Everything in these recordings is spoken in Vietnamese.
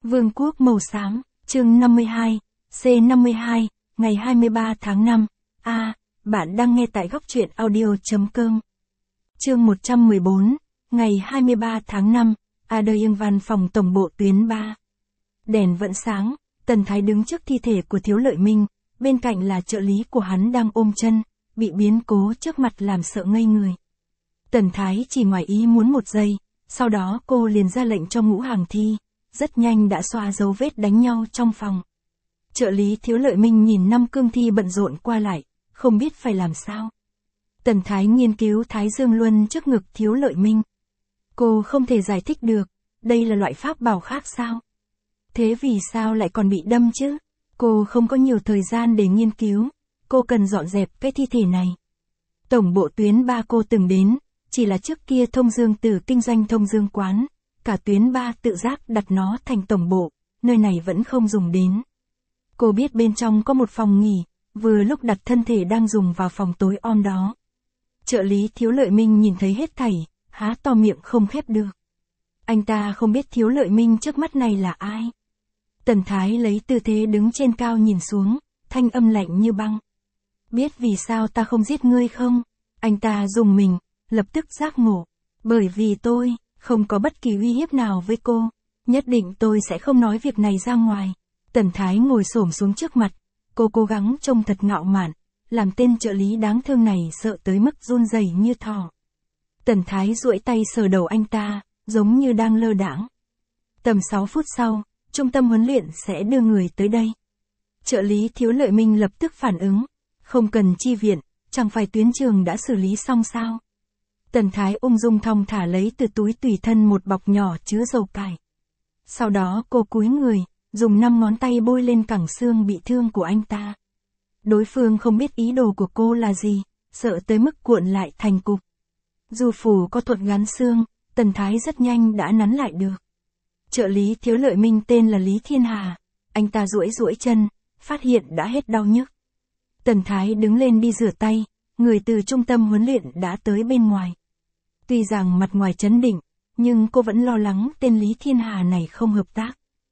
Vương quốc màu xám, chương 52, C52, ngày 23 tháng 5. Bạn đang nghe tại góc truyện audio.com. Chương 114, ngày 23 tháng 5, Đời Yên văn phòng tổng bộ tuyến 3. Đèn vẫn sáng, Tần Thái đứng trước thi thể của Thiếu Lợi Minh, bên cạnh là trợ lý của hắn đang ôm chân, bị biến cố trước mặt làm sợ ngây người. Tần Thái chỉ ngoài ý muốn một giây, sau đó cô liền ra lệnh cho Ngũ Hàng Thi, rất nhanh đã xóa dấu vết đánh nhau trong phòng. Trợ lý Thiếu Lợi Minh nhìn năm cương thi bận rộn qua lại, không biết phải làm sao. Tần Thái nghiên cứu Thái Dương Luân trước ngực Thiếu Lợi Minh. Cô không thể giải thích được, đây là loại pháp bảo khác sao? Thế vì sao lại còn bị đâm chứ? Cô không có nhiều thời gian để nghiên cứu, cô cần dọn dẹp cái thi thể này. Tổng bộ tuyến 3 cô từng đến, chỉ là trước kia Thông Dương Tử kinh doanh Thông Dương Quán, cả tuyến 3 tự giác đặt nó thành tổng bộ, nơi này vẫn không dùng đến. Cô biết bên trong có một phòng nghỉ, vừa lúc đặt thân thể đang dùng vào phòng tối om đó. Trợ lý Thiếu Lợi Minh nhìn thấy hết thảy, há to miệng không khép được. Anh ta không biết Thiếu Lợi Minh trước mắt này là ai. Tần Thái lấy tư thế đứng trên cao nhìn xuống, thanh âm lạnh như băng. Biết vì sao ta không giết ngươi không? Anh ta rùng mình, lập tức giác ngộ. Bởi vì tôi không có bất kỳ uy hiếp nào với cô. Nhất định tôi sẽ không nói việc này ra ngoài. Tần Thái ngồi xổm xuống trước mặt. Cô cố gắng trông thật ngạo mạn, làm tên trợ lý đáng thương này sợ tới mức run rẩy như thỏ. Tần Thái duỗi tay sờ đầu anh ta, giống như đang lơ đãng. Tầm 6 phút sau, trung tâm huấn luyện sẽ đưa người tới đây. Trợ lý Thiếu Lợi Minh lập tức phản ứng. Không cần chi viện, chẳng phải tuyến trường đã xử lý xong sao? Tần Thái ung dung thong thả lấy từ túi tùy thân một bọc nhỏ chứa dầu cải. Sau đó cô cúi người, dùng 5 ngón tay bôi lên cẳng xương bị thương của anh ta. Đối phương không biết ý đồ của cô là gì, sợ tới mức cuộn lại thành cục. Dù phủ có thuật gắn xương, Tần Thái rất nhanh đã nắn lại được. Trợ lý Thiếu Lợi Minh tên là Lý Thiên Hà, anh ta duỗi chân, phát hiện đã hết đau nhức. Tần Thái đứng lên đi rửa tay, người từ trung tâm huấn luyện đã tới bên ngoài. Tuy rằng mặt ngoài trấn định, nhưng cô vẫn lo lắng tên Lý Thiên Hà này không hợp tác.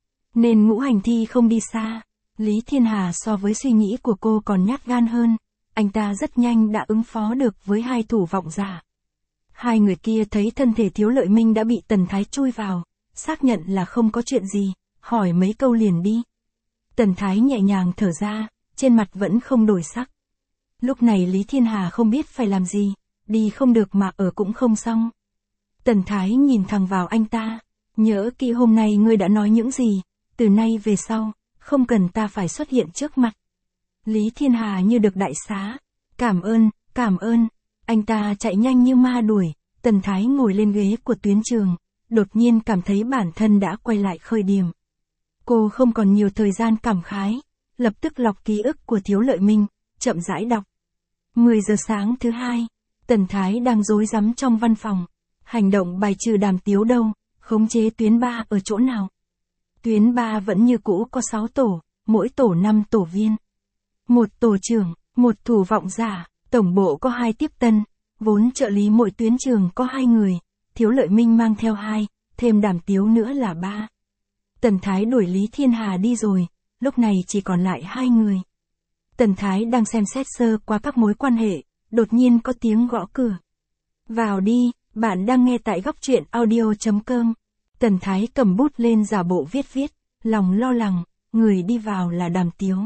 Nên Ngũ Hành Thi không đi xa. Lý Thiên Hà so với suy nghĩ của cô còn nhát gan hơn, anh ta rất nhanh đã ứng phó được với hai thủ vọng giả. Hai người kia thấy thân thể Thiếu Lợi Minh đã bị Tần Thái chui vào, xác nhận là không có chuyện gì, hỏi mấy câu liền đi. Tần Thái nhẹ nhàng thở ra, trên mặt vẫn không đổi sắc. Lúc này Lý Thiên Hà không biết phải làm gì, đi không được mà ở cũng không xong. Tần Thái nhìn thẳng vào anh ta, nhớ kỹ hôm nay ngươi đã nói những gì, từ nay về sau, không cần ta phải xuất hiện trước mặt. Lý Thiên Hà như được đại xá, cảm ơn, anh ta chạy nhanh như ma đuổi. Tần Thái ngồi lên ghế của tuyến trường, đột nhiên cảm thấy bản thân đã quay lại khởi điểm. Cô không còn nhiều thời gian cảm khái, lập tức lọc ký ức của Thiếu Lợi Minh, chậm rãi đọc. 10 giờ sáng thứ hai, Tần Thái đang rối rắm trong văn phòng. Hành động bài trừ Đàm Tiếu đâu, khống chế tuyến 3 ở chỗ nào? Tuyến 3 vẫn như cũ có 6 tổ, mỗi tổ 5 tổ viên. Một tổ trưởng, một thủ vọng giả, tổng bộ có 2 tiếp tân, vốn trợ lý mỗi tuyến trường có 2 người, Thiếu Lợi Minh mang theo 2, thêm Đàm Tiếu nữa là 3. Tần Thái đuổi Lý Thiên Hà đi rồi, lúc này chỉ còn lại 2 người. Tần Thái đang xem xét sơ qua các mối quan hệ, đột nhiên có tiếng gõ cửa. Vào đi, bạn đang nghe tại góc truyện audio.com. Tần Thái cầm bút lên giả bộ viết, lòng lo lắng, người đi vào là Đàm Tiếu.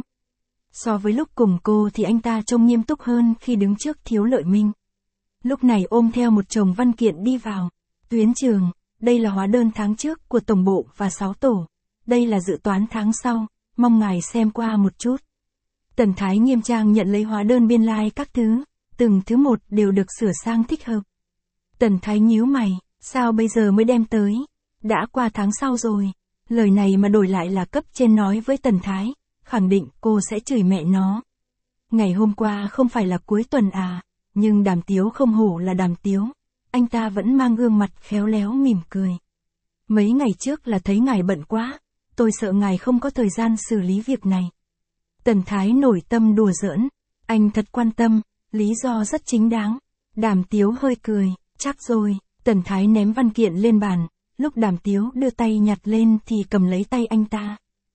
So với lúc cùng cô thì anh ta trông nghiêm túc hơn khi đứng trước Thiếu Lợi Minh. Lúc này ôm theo một chồng văn kiện đi vào. Tuyến trường, đây là hóa đơn tháng trước của tổng bộ và 6 tổ. Đây là dự toán tháng sau, mong ngài xem qua một chút. Tần Thái nghiêm trang nhận lấy hóa đơn biên lai các thứ, từng thứ một đều được sửa sang thích hợp. Tần Thái nhíu mày, sao bây giờ mới đem tới? Đã qua tháng sau rồi. Lời này mà đổi lại là cấp trên nói với Tần Thái, khẳng định cô sẽ chửi mẹ nó. Ngày hôm qua không phải là cuối tuần à, nhưng Đàm Tiếu không hổ là Đàm Tiếu. Anh ta vẫn mang gương mặt khéo léo mỉm cười. Mấy ngày trước là thấy ngài bận quá, tôi sợ ngài không có thời gian xử lý việc này. Tần Thái nổi tâm đùa giỡn, anh thật quan tâm, lý do rất chính đáng. Đàm Tiếu hơi cười, chắc rồi. Tần Thái ném văn kiện lên bàn, lúc Đàm Tiếu đưa tay nhặt lên thì cầm lấy tay anh ta.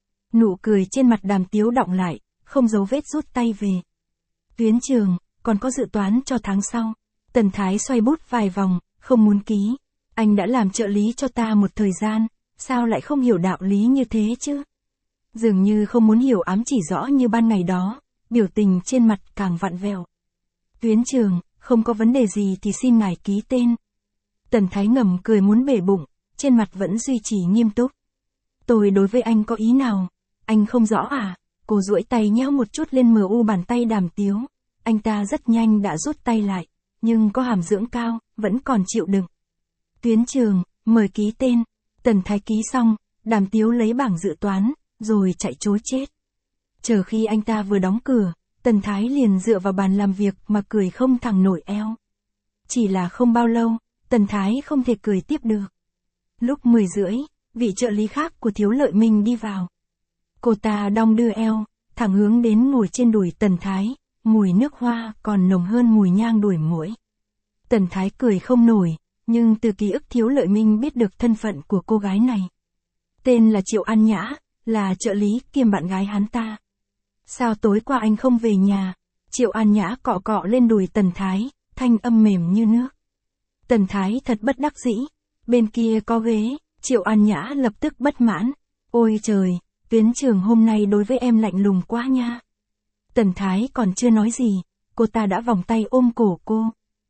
Nụ cười trên mặt Đàm Tiếu đọng lại, không giấu vết rút tay về. Tuyến Trường, còn có dự toán cho tháng sau. Tần Thái xoay bút vài vòng, không muốn ký. Anh đã làm trợ lý cho ta một thời gian, sao lại không hiểu đạo lý như thế chứ? Dường như không muốn hiểu ám chỉ rõ như ban ngày đó, biểu tình trên mặt càng vặn vẹo. Tuyến Trường, không có vấn đề gì thì xin ngài ký tên. Tần Thái ngầm cười muốn bể bụng, trên mặt vẫn duy trì nghiêm túc. Tôi đối với anh có ý nào? Anh không rõ à? Cô duỗi tay nhéo một chút lên mu bàn tay Đàm Tiếu. Anh ta rất nhanh đã rút tay lại, nhưng có hàm dưỡng cao, vẫn còn chịu đựng. Tuyến Trường, mời ký tên. Tần Thái ký xong, Đàm Tiếu lấy bảng dự toán, rồi chạy trối chết. Chờ khi anh ta vừa đóng cửa, Tần Thái liền dựa vào bàn làm việc mà cười không thẳng nổi eo. Chỉ là không bao lâu, Tần Thái không thể cười tiếp được. Lúc 10 rưỡi, vị trợ lý khác của Thiếu Lợi Minh đi vào. Cô ta đong đưa eo, thẳng hướng đến ngồi trên đùi Tần Thái, mùi nước hoa còn nồng hơn mùi nhang đuổi muỗi. Tần Thái cười không nổi, nhưng từ ký ức Thiếu Lợi Minh biết được thân phận của cô gái này. Tên là Triệu An Nhã, là trợ lý kiêm bạn gái hắn ta. Sao tối qua anh không về nhà? Triệu An Nhã cọ cọ lên đùi Tần Thái, thanh âm mềm như nước. Tần Thái thật bất đắc dĩ. Bên kia có ghế, Triệu An Nhã lập tức bất mãn. Ôi trời, Tuyến Trường hôm nay đối với em lạnh lùng quá nha. Tần Thái còn chưa nói gì, cô ta đã vòng tay ôm cổ cô.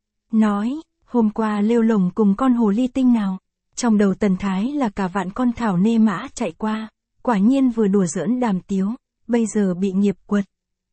Nói, hôm qua lêu lồng cùng con hồ ly tinh nào. Trong đầu Tần Thái là cả vạn con thảo nê mã chạy qua, quả nhiên vừa đùa giỡn Đàm Tiếu, bây giờ bị nghiệp quật.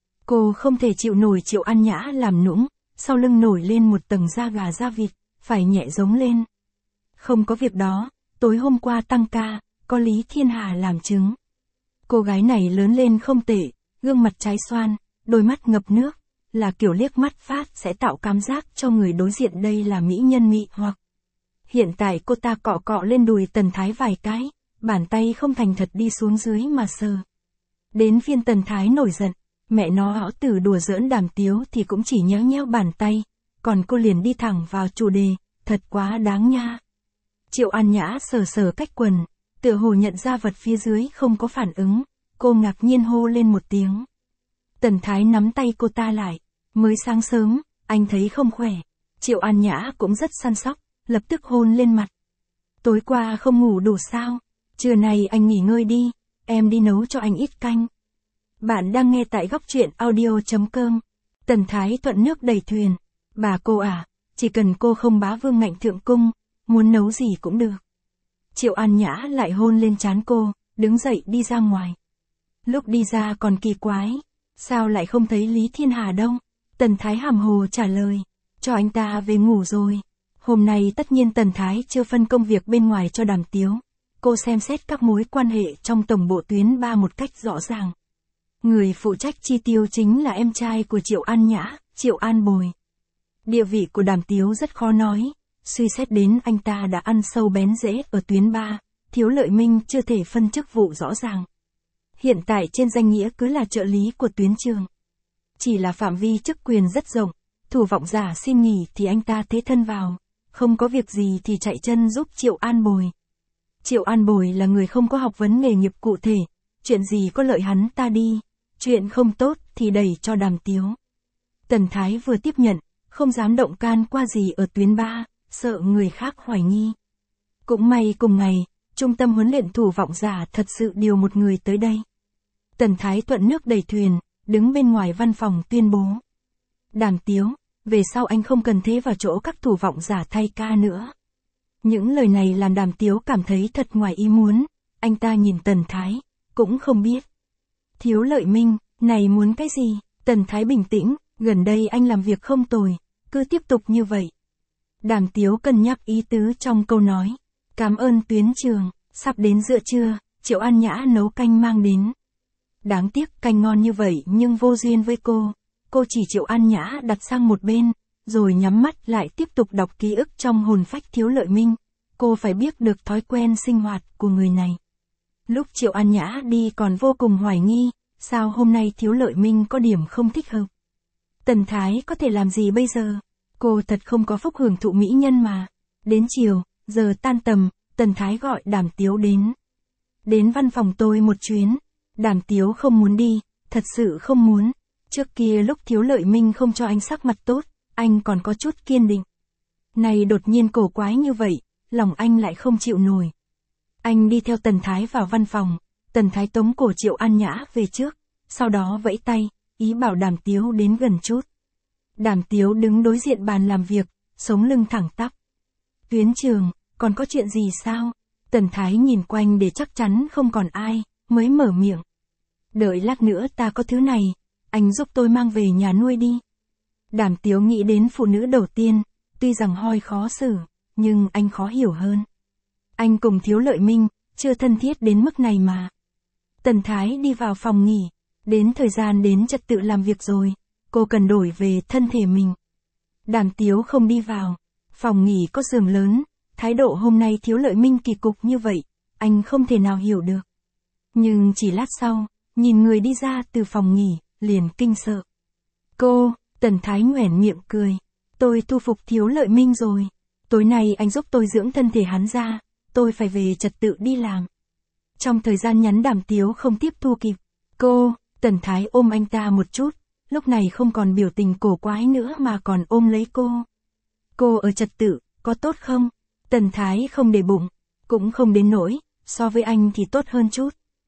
Cô không thể chịu nổi Triệu An Nhã làm nũng, sau lưng nổi lên một tầng da gà da vịt, phải nhẹ giống lên. Không có việc đó, tối hôm qua tăng ca, có Lý Thiên Hà làm chứng. Cô gái này lớn lên không tệ, gương mặt trái xoan, đôi mắt ngập nước, là kiểu liếc mắt phát sẽ tạo cảm giác cho người đối diện đây là mỹ nhân mị hoặc. Hiện tại cô ta cọ cọ lên đùi Tần Thái vài cái, bàn tay không thành thật đi xuống dưới mà sờ. Đến phiên Tần Thái nổi giận, mẹ nó hõ tử đùa giỡn Đàm Tiếu thì cũng chỉ nhéo nhéo bàn tay, còn cô liền đi thẳng vào chủ đề, thật quá đáng nha. Triệu An Nhã sờ sờ cách quần, tựa hồ nhận ra vật phía dưới không có phản ứng, cô ngạc nhiên hô lên một tiếng. Tần Thái nắm tay cô ta lại, mới sáng sớm, anh thấy không khỏe. Triệu An Nhã cũng rất săn sóc, lập tức hôn lên mặt. Tối qua không ngủ đủ sao? Trưa nay anh nghỉ ngơi đi, em đi nấu cho anh ít canh. Bạn đang nghe tại góc truyện audio.com. Tần Thái thuận nước đẩy thuyền. Bà cô à, chỉ cần cô không bá vương ngạnh thượng cung, muốn nấu gì cũng được. Triệu An Nhã lại hôn lên trán cô, đứng dậy đi ra ngoài. Lúc đi ra còn kỳ quái, sao lại không thấy Lý Thiên Hà đâu? Tần Thái hàm hồ trả lời, cho anh ta về ngủ rồi. Hôm nay tất nhiên Tần Thái chưa phân công việc bên ngoài cho Đàm Tiếu. Cô xem xét các mối quan hệ trong tổng bộ tuyến 3 một cách rõ ràng. Người phụ trách chi tiêu chính là em trai của Triệu An Nhã, Triệu An Bồi. Địa vị của Đàm Tiếu rất khó nói, suy xét đến anh ta đã ăn sâu bén rễ ở tuyến 3, Thiếu Lợi Minh chưa thể phân chức vụ rõ ràng. Hiện tại trên danh nghĩa cứ là trợ lý của Tuyến Trường. Chỉ là phạm vi chức quyền rất rộng, thủ vọng giả xin nghỉ thì anh ta thế thân vào, không có việc gì thì chạy chân giúp Triệu An Bồi. Triệu An Bồi là người không có học vấn nghề nghiệp cụ thể, chuyện gì có lợi hắn ta đi, chuyện không tốt thì đẩy cho Đàm Tiếu. Tần Thái vừa tiếp nhận, không dám động can qua gì ở tuyến 3, sợ người khác hoài nghi. Cũng may cùng ngày, trung tâm huấn luyện thủ vọng giả thật sự điều một người tới đây. Tần Thái thuận nước đẩy thuyền, đứng bên ngoài văn phòng tuyên bố. Đàm Tiếu, về sau anh không cần thế vào chỗ các thủ vọng giả thay ca nữa. Những lời này làm Đàm Tiếu cảm thấy thật ngoài ý muốn, anh ta nhìn Tần Thái, cũng không biết. Thiếu Lợi Minh, này muốn cái gì? Tần Thái bình tĩnh, gần đây anh làm việc không tồi, cứ tiếp tục như vậy. Đàm Tiếu cân nhắc ý tứ trong câu nói. Cảm ơn Tuyến Trường, sắp đến giữa trưa, Triệu An Nhã nấu canh mang đến. Đáng tiếc canh ngon như vậy nhưng vô duyên với cô chỉ Triệu An Nhã đặt sang một bên, rồi nhắm mắt lại tiếp tục đọc ký ức trong hồn phách Thiếu Lợi Minh. Cô phải biết được thói quen sinh hoạt của người này. Lúc Triệu An Nhã đi còn vô cùng hoài nghi, sao hôm nay Thiếu Lợi Minh có điểm không thích hợp. Tần Thái có thể làm gì bây giờ? Cô thật không có phúc hưởng thụ mỹ nhân mà. Đến chiều, giờ tan tầm, Tần Thái gọi Đàm Tiếu đến. Đến văn phòng tôi một chuyến. Đàm Tiếu không muốn đi, thật sự không muốn. Trước kia lúc Thiếu Lợi Minh không cho anh sắc mặt tốt, anh còn có chút kiên định. Này đột nhiên cổ quái như vậy, lòng anh lại không chịu nổi. Anh đi theo Tần Thái vào văn phòng, Tần Thái tống cổ Triệu An Nhã về trước, sau đó vẫy tay, ý bảo Đàm Tiếu đến gần chút. Đàm Tiếu đứng đối diện bàn làm việc, sống lưng thẳng tắp. Tuyến Trường, còn có chuyện gì sao? Tần Thái nhìn quanh để chắc chắn không còn ai, mới mở miệng. Đợi lát nữa ta có thứ này, anh giúp tôi mang về nhà nuôi đi. Đàm Tiếu nghĩ đến phụ nữ đầu tiên, tuy rằng hoi khó xử, nhưng anh khó hiểu hơn. Anh cùng Thiếu Lợi Minh, chưa thân thiết đến mức này mà. Tần Thái đi vào phòng nghỉ, đến thời gian đến trật tự làm việc rồi, cô cần đổi về thân thể mình. Đàm Tiếu không đi vào, phòng nghỉ có giường lớn, thái độ hôm nay Thiếu Lợi Minh kỳ cục như vậy, anh không thể nào hiểu được. Nhưng chỉ lát sau, nhìn người đi ra từ phòng nghỉ, liền kinh sợ. Cô, Tần Thái nhoẻn miệng cười, tôi thu phục Thiếu Lợi Minh rồi. Tối nay anh giúp tôi dưỡng thân thể hắn ra, tôi phải về trật tự đi làm. Trong thời gian nhắn Đàm Tiếu không tiếp thu kịp. Cô, Tần Thái ôm anh ta một chút, lúc này không còn biểu tình cổ quái nữa mà còn ôm lấy cô. Cô ở trật tự, có tốt không? Tần Thái không để bụng, cũng không đến nỗi, so với anh thì tốt hơn chút.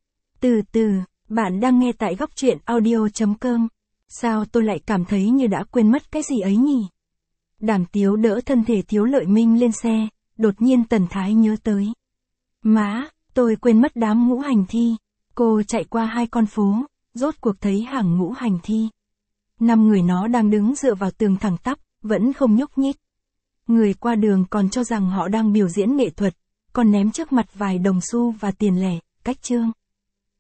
Từ từ, bạn đang nghe tại góc truyện audio.com. Sao tôi lại cảm thấy như đã quên mất cái gì ấy nhỉ? Đàm Tiếu đỡ thân thể Thiếu Lợi Minh lên xe, đột nhiên Tần Thái nhớ tới. Má, tôi quên mất đám ngũ hành thi. Cô chạy qua 2 con phố, rốt cuộc thấy hàng ngũ hành thi. 5 người nó đang đứng dựa vào tường thẳng tắp, vẫn không nhúc nhích. Người qua đường còn cho rằng họ đang biểu diễn nghệ thuật, còn ném trước mặt vài đồng xu và tiền lẻ, cách trương.